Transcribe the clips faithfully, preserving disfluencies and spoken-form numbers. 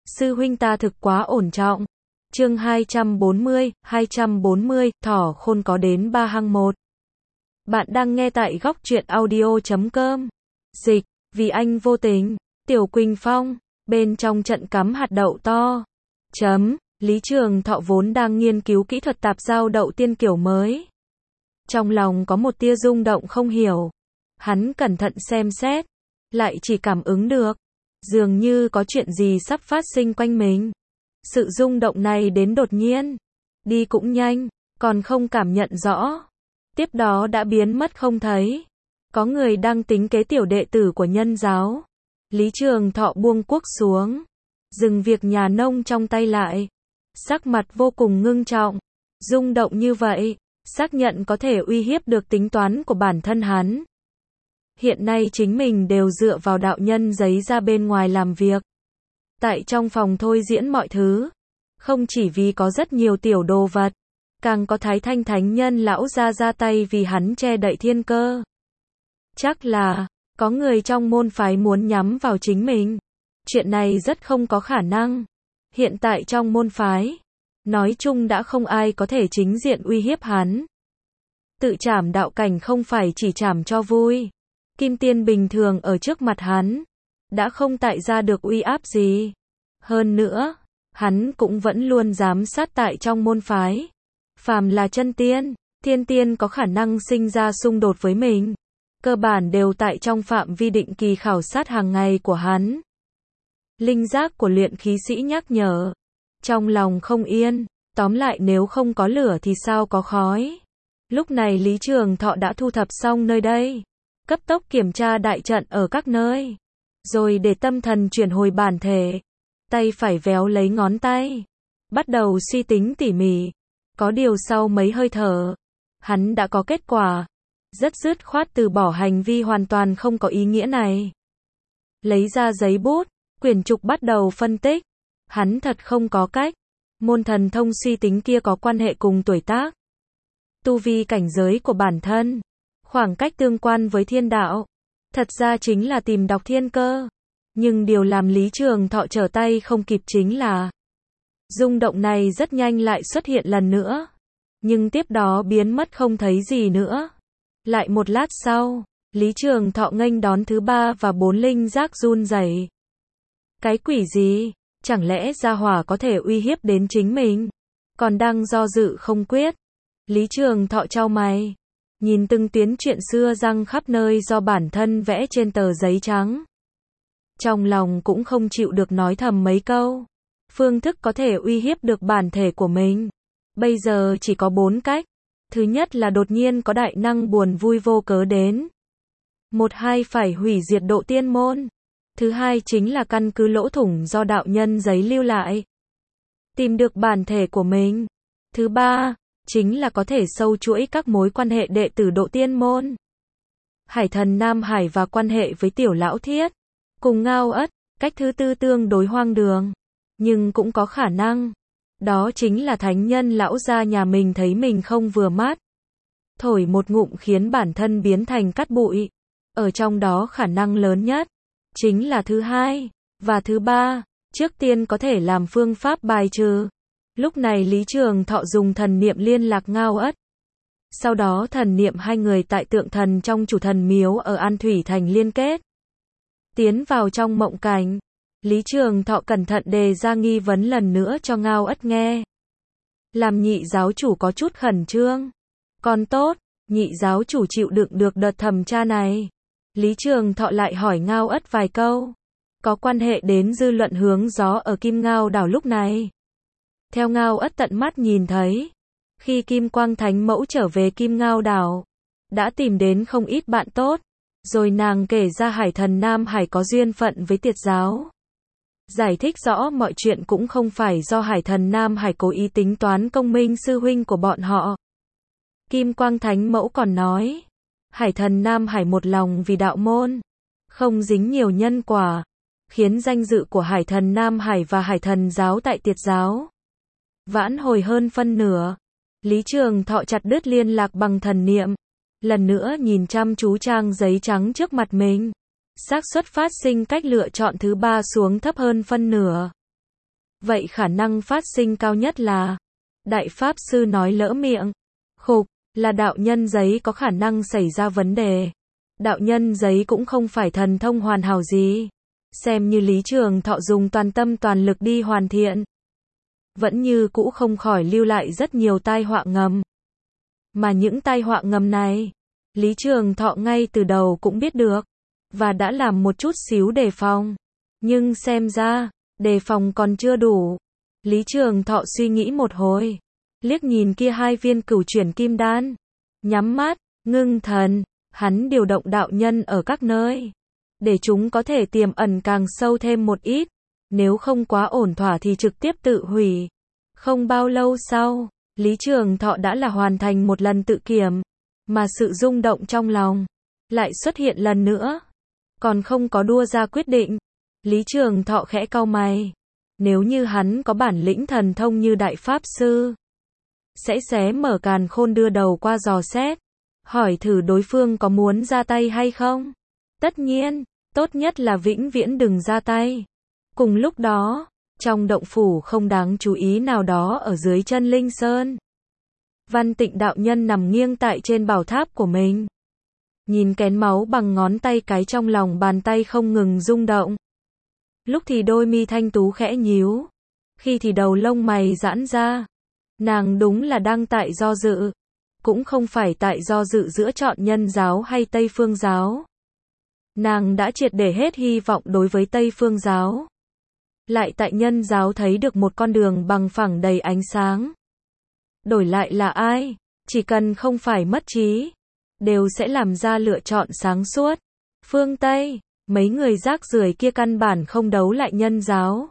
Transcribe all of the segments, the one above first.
Sư huynh ta thực quá ổn trọng. Chương hai trăm bốn mươi, hai trăm bốn mươi, thỏ khôn có đến ba hang một. Bạn đang nghe tại góc truyện audio chấm com. Dịch, vì anh vô tình, Tiểu Quỳnh Phong, bên trong trận cắm hạt đậu to. Chấm, Lý Trường Thọ vốn đang nghiên cứu kỹ thuật tạp giao đậu tiên kiểu mới. Trong lòng có một tia rung động không hiểu. Hắn cẩn thận xem xét, lại chỉ cảm ứng được, dường như có chuyện gì sắp phát sinh quanh mình. Sự rung động này đến đột nhiên, đi cũng nhanh, còn không cảm nhận rõ. Tiếp đó đã biến mất không thấy. Có người đang tính kế tiểu đệ tử của nhân giáo. Lý Trường Thọ buông cuốc xuống, dừng việc nhà nông trong tay lại. Sắc mặt vô cùng ngưng trọng. Rung động như vậy, xác nhận có thể uy hiếp được tính toán của bản thân hắn. Hiện nay chính mình đều dựa vào đạo nhân giấy ra bên ngoài làm việc. Tại trong phòng thôi diễn mọi thứ. Không chỉ vì có rất nhiều tiểu đồ vật, càng có Thái Thanh Thánh Nhân lão ra ra tay vì hắn che đậy thiên cơ. Chắc là, có người trong môn phái muốn nhắm vào chính mình. Chuyện này rất không có khả năng. Hiện tại trong môn phái, nói chung đã không ai có thể chính diện uy hiếp hắn. Tự trảm đạo cảnh không phải chỉ trảm cho vui. Kim tiên bình thường ở trước mặt hắn, đã không tại ra được uy áp gì. Hơn nữa, hắn cũng vẫn luôn giám sát tại trong môn phái. Phàm là chân tiên, thiên tiên có khả năng sinh ra xung đột với mình, cơ bản đều tại trong phạm vi định kỳ khảo sát hàng ngày của hắn. Linh giác của luyện khí sĩ nhắc nhở. Trong lòng không yên, tóm lại nếu không có lửa thì sao có khói. Lúc này Lý Trường Thọ đã thu thập xong nơi đây. Cấp tốc kiểm tra đại trận ở các nơi. Rồi để tâm thần chuyển hồi bản thể. Tay phải véo lấy ngón tay. Bắt đầu suy tính tỉ mỉ. Có điều sau mấy hơi thở, hắn đã có kết quả. Rất dứt khoát từ bỏ hành vi hoàn toàn không có ý nghĩa này. Lấy ra giấy bút, quyển trục bắt đầu phân tích. Hắn thật không có cách. Môn thần thông suy tính kia có quan hệ cùng tuổi tác, tu vi cảnh giới của bản thân, khoảng cách tương quan với thiên đạo. Thật ra chính là tìm đọc thiên cơ. Nhưng điều làm Lý Trường Thọ trở tay không kịp chính là rung động này rất nhanh lại xuất hiện lần nữa. Nhưng tiếp đó biến mất không thấy gì nữa. Lại một lát sau, Lý Trường Thọ nghênh đón thứ ba và bốn linh giác run rẩy. Cái quỷ gì? Chẳng lẽ gia hỏa có thể uy hiếp đến chính mình? Còn đang do dự không quyết. Lý Trường Thọ chau mày, nhìn từng tuyến chuyện xưa răng khắp nơi do bản thân vẽ trên tờ giấy trắng. Trong lòng cũng không chịu được nói thầm mấy câu. Phương thức có thể uy hiếp được bản thể của mình. Bây giờ chỉ có bốn cách. Thứ nhất là đột nhiên có đại năng buồn vui vô cớ đến. Một hai phải hủy diệt độ tiên môn. Thứ hai chính là căn cứ lỗ thủng do đạo nhân giấy lưu lại. Tìm được bản thể của mình. Thứ ba, chính là có thể sâu chuỗi các mối quan hệ đệ tử độ tiên môn. Hải thần Nam Hải và quan hệ với tiểu lão thiết. Cùng Ngao Ất, cách thứ tư tương đối hoang đường. Nhưng cũng có khả năng. Đó chính là thánh nhân lão gia nhà mình thấy mình không vừa mắt. Thổi một ngụm khiến bản thân biến thành cát bụi. Ở trong đó khả năng lớn nhất chính là thứ hai. Và thứ ba, trước tiên có thể làm phương pháp bài trừ. Lúc này Lý Trường Thọ dùng thần niệm liên lạc Ngao Ất. Sau đó thần niệm hai người tại tượng thần trong chủ thần miếu ở An Thủy Thành liên kết. Tiến vào trong mộng cảnh. Lý Trường Thọ cẩn thận đề ra nghi vấn lần nữa cho Ngao Ất nghe. Làm nhị giáo chủ có chút khẩn trương. Còn tốt, nhị giáo chủ chịu đựng được đợt thẩm tra này. Lý Trường Thọ lại hỏi Ngao Ất vài câu. Có quan hệ đến dư luận hướng gió ở Kim Ngao đảo lúc này. Theo Ngao Ất tận mắt nhìn thấy, khi Kim Quang Thánh Mẫu trở về Kim Ngao đảo, đã tìm đến không ít bạn tốt. Rồi nàng kể ra Hải thần Nam Hải có duyên phận với Tiệt giáo. Giải thích rõ mọi chuyện cũng không phải do Hải thần Nam Hải cố ý tính toán công minh sư huynh của bọn họ. Kim Quang Thánh Mẫu còn nói, Hải thần Nam Hải một lòng vì đạo môn, không dính nhiều nhân quả, khiến danh dự của Hải thần Nam Hải và Hải thần giáo tại Tiệt giáo vãn hồi hơn phân nửa. Lý Trường Thọ chặt đứt liên lạc bằng thần niệm, lần nữa nhìn chăm chú trang giấy trắng trước mặt mình. Xác suất phát sinh cách lựa chọn thứ ba xuống thấp hơn phân nửa. vậy khả năng phát sinh cao nhất là Đại Pháp Sư nói lỡ miệng. Khục, là đạo nhân giấy có khả năng xảy ra vấn đề. Đạo nhân giấy cũng không phải thần thông hoàn hảo gì. Xem như Lý Trường Thọ dùng toàn tâm toàn lực đi hoàn thiện. Vẫn như cũ không khỏi lưu lại rất nhiều tai họa ngầm. Mà những tai họa ngầm này, Lý Trường Thọ ngay từ đầu cũng biết được. Và đã làm một chút xíu đề phòng. Nhưng xem ra, đề phòng còn chưa đủ. Lý Trường Thọ suy nghĩ một hồi. Liếc nhìn kia hai viên cửu chuyển kim đan. Nhắm mắt, ngưng thần, hắn điều động đạo nhân ở các nơi. Để chúng có thể tiềm ẩn càng sâu thêm một ít. Nếu không quá ổn thỏa thì trực tiếp tự hủy. Không bao lâu sau, Lý Trường Thọ đã là hoàn thành một lần tự kiểm. Mà sự rung động trong lòng lại xuất hiện lần nữa. Còn không có đua ra quyết định. Lý Trường Thọ khẽ cau mày. Nếu như hắn có bản lĩnh thần thông như Đại Pháp Sư, sẽ xé mở càn khôn đưa đầu qua dò xét. Hỏi thử đối phương có muốn ra tay hay không. Tất nhiên, tốt nhất là vĩnh viễn đừng ra tay. Cùng lúc đó, trong động phủ không đáng chú ý nào đó ở dưới chân Linh Sơn, Văn Tịnh đạo nhân nằm nghiêng tại trên bảo tháp của mình. Nhìn kén máu bằng ngón tay cái trong lòng bàn tay không ngừng rung động. Lúc thì đôi mi thanh tú khẽ nhíu, khi thì đầu lông mày giãn ra. Nàng đúng là đang tại do dự, cũng không phải tại do dự giữa chọn Nhân giáo hay Tây Phương giáo. Nàng đã triệt để hết hy vọng đối với Tây Phương giáo. Lại tại Nhân giáo thấy được một con đường bằng phẳng đầy ánh sáng. Đổi lại là ai, chỉ cần không phải mất trí, đều sẽ làm ra lựa chọn sáng suốt. Phương Tây, mấy người rác rưởi kia căn bản không đấu lại Nhân giáo.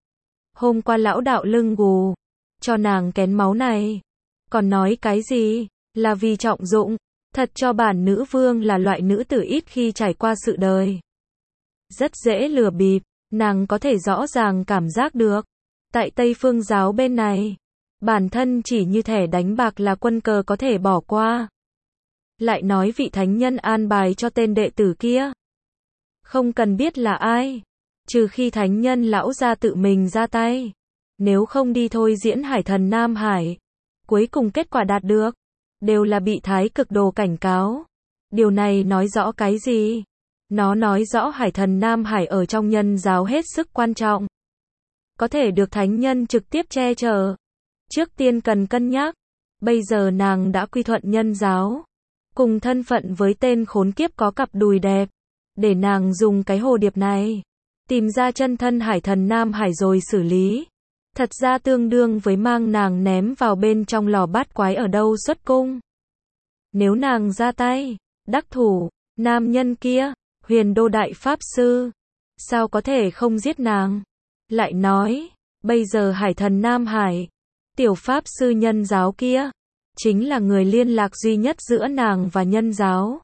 Hôm qua lão đạo lưng gù, cho nàng kén máu này. Còn nói cái gì, là vì trọng dụng. Thật cho bản nữ vương là loại nữ tử ít khi trải qua sự đời. Rất dễ lừa bịp, nàng có thể rõ ràng cảm giác được. Tại Tây Phương giáo bên này, bản thân chỉ như thẻ đánh bạc là quân cờ có thể bỏ qua. Lại nói vị thánh nhân an bài cho tên đệ tử kia. Không cần biết là ai, trừ khi thánh nhân lão ra tự mình ra tay. Nếu không đi thôi diễn Hải Thần Nam Hải. Cuối cùng kết quả đạt được, đều là bị Thái Cực Đồ cảnh cáo. Điều này nói rõ cái gì? Nó nói rõ Hải Thần Nam Hải ở trong Nhân giáo hết sức quan trọng. Có thể được thánh nhân trực tiếp che chở. Trước tiên cần cân nhắc. Bây giờ nàng đã quy thuận Nhân giáo. Cùng thân phận với tên khốn kiếp có cặp đùi đẹp. Để nàng dùng cái hồ điệp này tìm ra chân thân Hải Thần Nam Hải rồi xử lý. Thật ra tương đương với mang nàng ném vào bên trong lò bát quái ở đâu xuất cung. Nếu nàng ra tay, đắc thủ, nam nhân kia, Huyền Đô Đại Pháp Sư, sao có thể không giết nàng? Lại nói, bây giờ Hải Thần Nam Hải, tiểu Pháp Sư Nhân giáo kia, chính là người liên lạc duy nhất giữa nàng và Nhân giáo.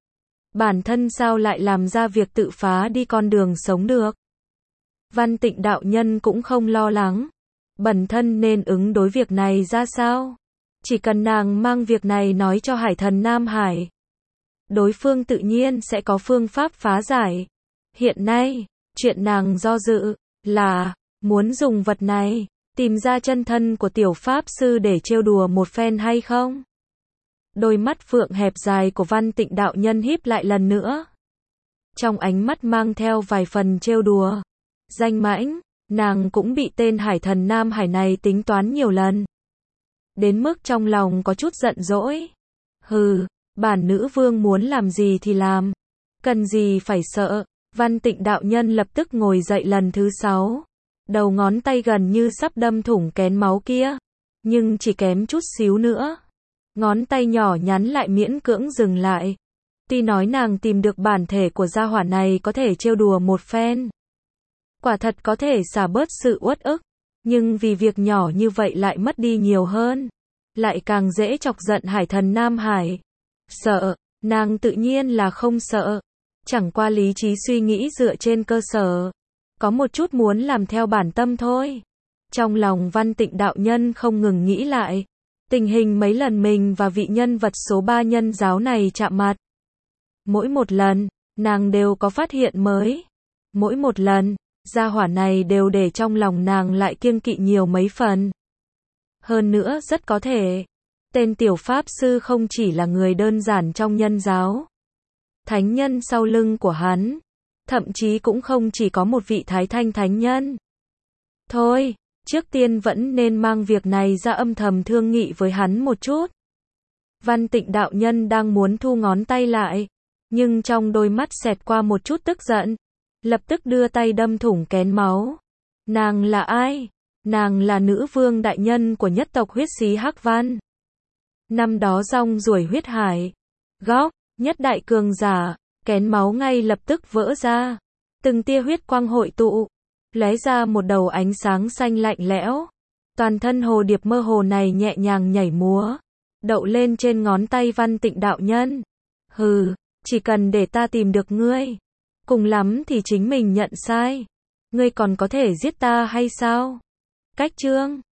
Bản thân sao lại làm ra việc tự phá đi con đường sống được? Văn Tịnh đạo nhân cũng không lo lắng. Bản thân nên ứng đối việc này ra sao? Chỉ cần nàng mang việc này nói cho Hải Thần Nam Hải, đối phương tự nhiên sẽ có phương pháp phá giải. Hiện nay, chuyện nàng do dự là muốn dùng vật này tìm ra chân thân của tiểu Pháp Sư để trêu đùa một phen hay không? Đôi mắt phượng hẹp dài của Văn Tịnh đạo nhân híp lại lần nữa. Trong ánh mắt mang theo vài phần trêu đùa. Danh mãnh, nàng cũng bị tên Hải Thần Nam Hải này tính toán nhiều lần. Đến mức trong lòng có chút giận dỗi. Hừ, bản nữ vương muốn làm gì thì làm. Cần gì phải sợ. Văn Tịnh đạo nhân lập tức ngồi dậy lần thứ sáu. Đầu ngón tay gần như sắp đâm thủng kén máu kia. Nhưng chỉ kém chút xíu nữa. Ngón tay nhỏ nhắn lại miễn cưỡng dừng lại. Tuy nói nàng tìm được bản thể của gia hỏa này có thể trêu đùa một phen. Quả thật có thể xả bớt sự uất ức. Nhưng vì việc nhỏ như vậy lại mất đi nhiều hơn. Lại càng dễ chọc giận Hải Thần Nam Hải. Sợ, nàng tự nhiên là không sợ. Chẳng qua lý trí suy nghĩ dựa trên cơ sở. Có một chút muốn làm theo bản tâm thôi. Trong lòng Văn Tịnh đạo nhân không ngừng nghĩ lại. Tình hình mấy lần mình và vị nhân vật số ba Nhân giáo này chạm mặt. Mỗi một lần, nàng đều có phát hiện mới. Mỗi một lần, Gia hỏa này đều để trong lòng nàng lại kiêng kỵ nhiều mấy phần. Hơn nữa rất có thể, tên tiểu pháp sư không chỉ là người đơn giản trong nhân giáo. Thánh nhân sau lưng của hắn, thậm chí cũng không chỉ có một vị Thái Thanh thánh nhân. Thôi, trước tiên vẫn nên mang việc này ra âm thầm thương nghị với hắn một chút. Văn Tịnh đạo nhân đang muốn thu ngón tay lại, nhưng trong đôi mắt xẹt qua một chút tức giận, lập tức đưa tay đâm thủng kén máu. Nàng là ai? Nàng là nữ vương đại nhân của nhất tộc huyết xí Hắc Văn. Năm đó rong ruổi huyết hải, góc, nhất đại cường giả, kén máu ngay lập tức vỡ ra. Từng tia huyết quang hội tụ, lóe ra một đầu ánh sáng xanh lạnh lẽo. Toàn thân hồ điệp mơ hồ này nhẹ nhàng nhảy múa, đậu lên trên ngón tay Văn Tịnh đạo nhân. Hừ, chỉ cần để ta tìm được ngươi, cùng lắm thì chính mình nhận sai. Ngươi còn có thể giết ta hay sao? Cách chương